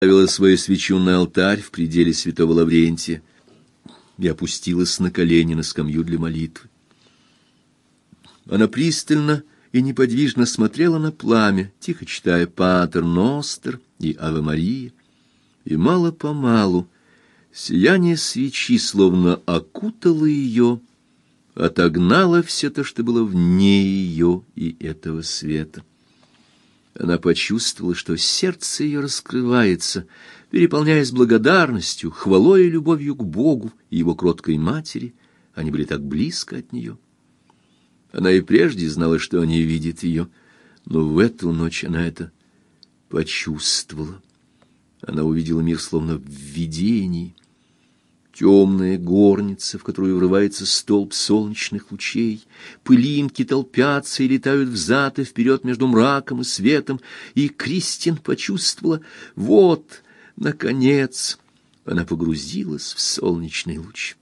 Ставила свою свечу на алтарь в пределе святого Лаврентия и опустилась на колени на скамью для молитвы. Она пристально и неподвижно смотрела на пламя, тихо читая «Патер Ностер» и «Аве Мария», и мало-помалу сияние свечи словно окутало ее, отогнало все то, что было вне ее и этого света. Она почувствовала, что сердце ее раскрывается, переполняясь благодарностью, хвалой и любовью к Богу и Его кроткой матери. Они были так близко от нее. Она и прежде знала, что они видят ее, но в эту ночь она это почувствовала. Она увидела мир словно в видении. Темная горница, в которую врывается столб солнечных лучей, пылинки толпятся и летают взад и вперед между мраком и светом, и Кристин почувствовала: вот, наконец, она погрузилась в солнечный луч.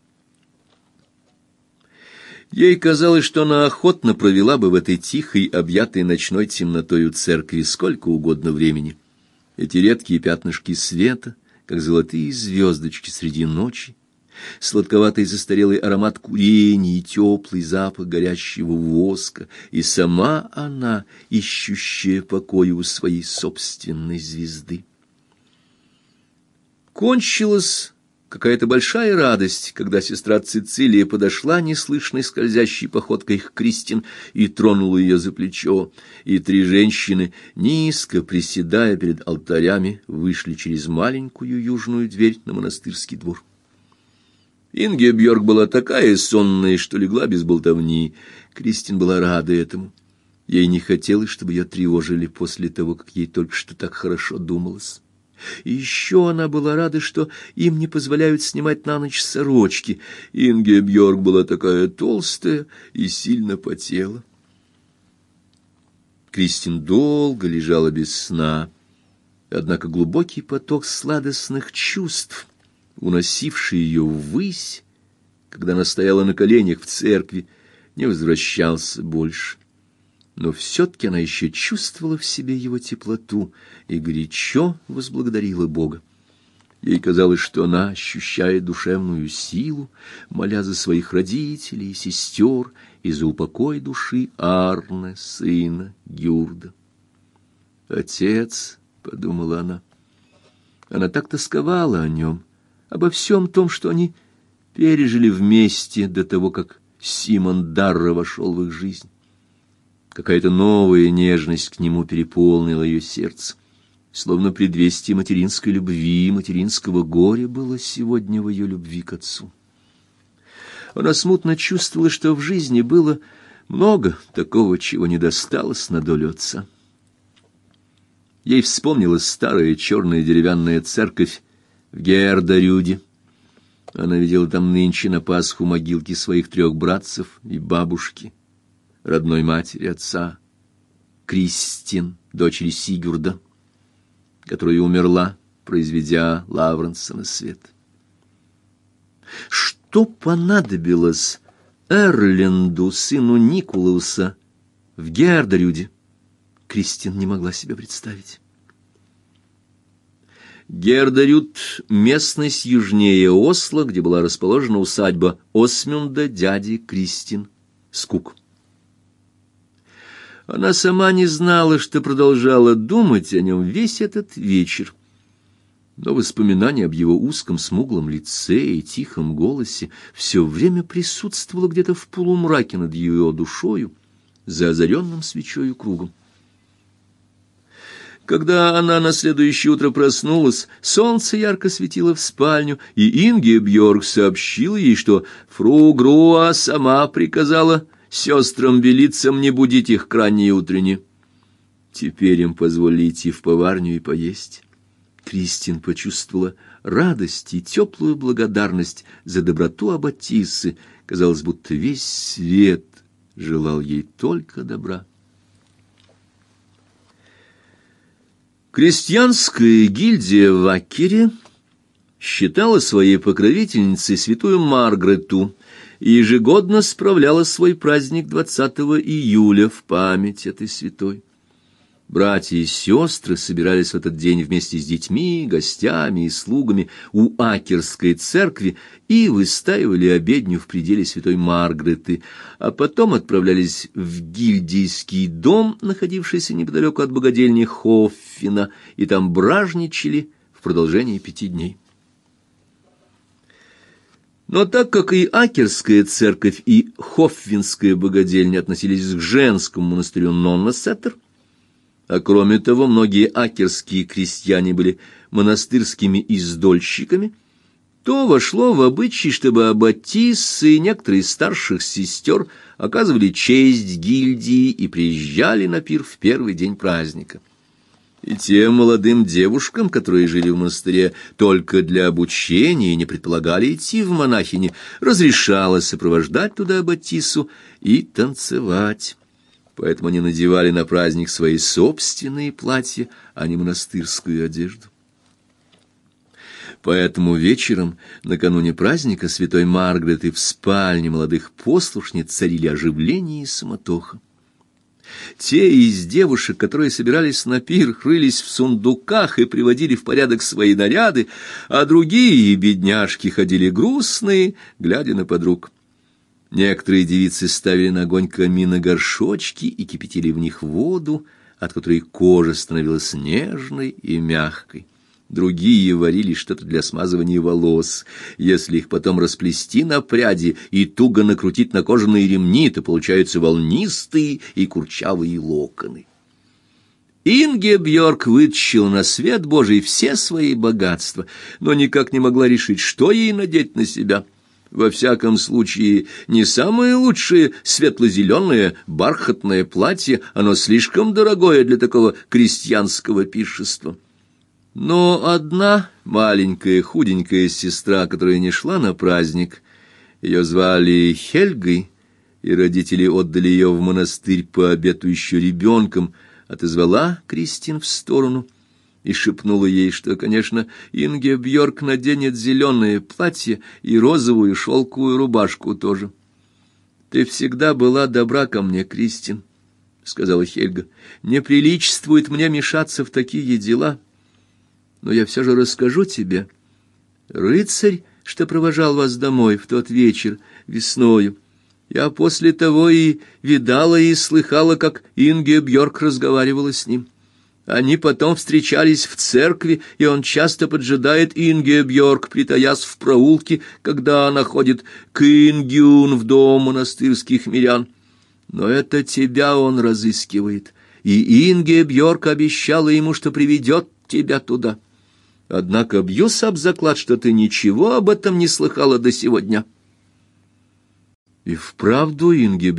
Ей казалось, что она охотно провела бы в этой тихой, объятой ночной темнотою церкви сколько угодно времени. Эти редкие пятнышки света, как золотые звездочки среди ночи, сладковатый застарелый аромат курения и теплый запах горящего воска, и сама она, ищущая покоя у своей собственной звезды. Кончилась какая-то большая радость, когда сестра Цицилия подошла неслышной скользящей походкой к Кристин и тронула ее за плечо, и три женщины, низко приседая перед алтарями, вышли через маленькую южную дверь на монастырский двор. Ингебьорг была такая сонная, что легла без болтовни. Кристин была рада этому. Ей не хотелось, чтобы ее тревожили после того, как ей только что так хорошо думалось. И еще она была рада, что им не позволяют снимать на ночь сорочки. Ингебьорг была такая толстая и сильно потела. Кристин долго лежала без сна. Однако глубокий поток сладостных чувств, уносивший ее ввысь, когда она стояла на коленях в церкви, не возвращался больше. Но все-таки она еще чувствовала в себе его теплоту и горячо возблагодарила Бога. Ей казалось, что она ощущает душевную силу, моля за своих родителей и сестер и за упокой души Арне, сына Гюрда. «Отец», — подумала она, — она так тосковала о нем, обо всем том, что они пережили вместе до того, как Симон Дарра вошел в их жизнь. Какая-то новая нежность к нему переполнила ее сердце, словно предвестие материнской любви и материнского горя было сегодня в ее любви к отцу. Она смутно чувствовала, что в жизни было много такого, чего не досталось на долю отца. Ей вспомнилась старая черная деревянная церковь в Гердарюде. Она видела там нынче на Пасху могилки своих 3 братцев и бабушки, родной матери отца, Кристин, дочери Сигурда, которая умерла, произведя Лавренса на свет. Что понадобилось Эрленду, сыну Никулауса, в Гердарюде, Кристин не могла себе представить. Гердарюд — местность южнее Осло, где была расположена усадьба Осмунда, дяди Кристин Скук. Она сама не знала, что продолжала думать о нем весь этот вечер. Но воспоминание об его узком смуглом лице и тихом голосе все время присутствовало где-то в полумраке над ее душою, за озаренным свечою кругом. Когда она на следующее утро проснулась, солнце ярко светило в спальню, и Ингебьорг сообщил ей, что фру Груа сама приказала сестрам-белицам не будить их к ранней утренне. Теперь им позволили идти в поварню и поесть. Кристин почувствовала радость и теплую благодарность за доброту аббатиссы. Казалось, будто весь свет желал ей только добра. Крестьянская гильдия в Аккере считала своей покровительницей святую Маргарету и ежегодно справляла свой праздник 20 июля в память этой святой. Братья и сестры собирались в этот день вместе с детьми, гостями и слугами у Акерской церкви и выстаивали обедню в пределе Святой Маргареты, а потом отправлялись в гильдейский дом, находившийся неподалеку от богадельни Хоффина, и там бражничали в продолжении 5 дней. Но так как и Акерская церковь, и Хоффинская богадельня относились к женскому монастырю Ноннесеттер, а кроме того, многие акерские крестьяне были монастырскими издольщиками, то вошло в обычай, чтобы аббатиссы и некоторые из старших сестер оказывали честь гильдии и приезжали на пир в первый день праздника. И тем молодым девушкам, которые жили в монастыре только для обучения и не предполагали идти в монахини, разрешалось сопровождать туда аббатиссу и танцевать. Поэтому они надевали на праздник свои собственные платья, а не монастырскую одежду. Поэтому вечером, накануне праздника Святой Маргареты, в спальне молодых послушниц царили оживление и суматоха. Те из девушек, которые собирались на пир, рылись в сундуках и приводили в порядок свои наряды, а другие бедняжки ходили грустные, глядя на подруг. Некоторые девицы ставили на огонь камина горшочки и кипятили в них воду, от которой кожа становилась нежной и мягкой. Другие варили что-то для смазывания волос. Если их потом расплести на пряди и туго накрутить на кожаные ремни, то получаются волнистые и курчавые локоны. Ингебьорг вытащила на свет Божий все свои богатства, но никак не могла решить, что ей надеть на себя. Во всяком случае, не самое лучшее светло-зеленое бархатное платье, оно слишком дорогое для такого крестьянского пиршества. Но одна маленькая худенькая сестра, которая не шла на праздник, ее звали Хельгой, и родители отдали ее в монастырь по обету еще ребенком, отозвала Кристин в сторону и шепнула ей, что, конечно, Ингебьорг наденет зеленое платье и розовую шелковую рубашку тоже. «Ты всегда была добра ко мне, Кристин», — сказала Хельга. «Не приличествует мне мешаться в такие дела. Но я все же расскажу тебе. Рыцарь, что провожал вас домой в тот вечер весною, я после того и видала и слыхала, как Ингебьорг разговаривала с ним. Они потом встречались в церкви, и он часто поджидает Ингебьорг, притаясь в проулке, когда она ходит к Ингюн в дом монастырских мирян. Но это тебя он разыскивает, и Ингебьорг обещала ему, что приведет тебя туда. Однако бьюсь об заклад, что ты ничего об этом не слыхала до сего дня». И вправду Ингебьорг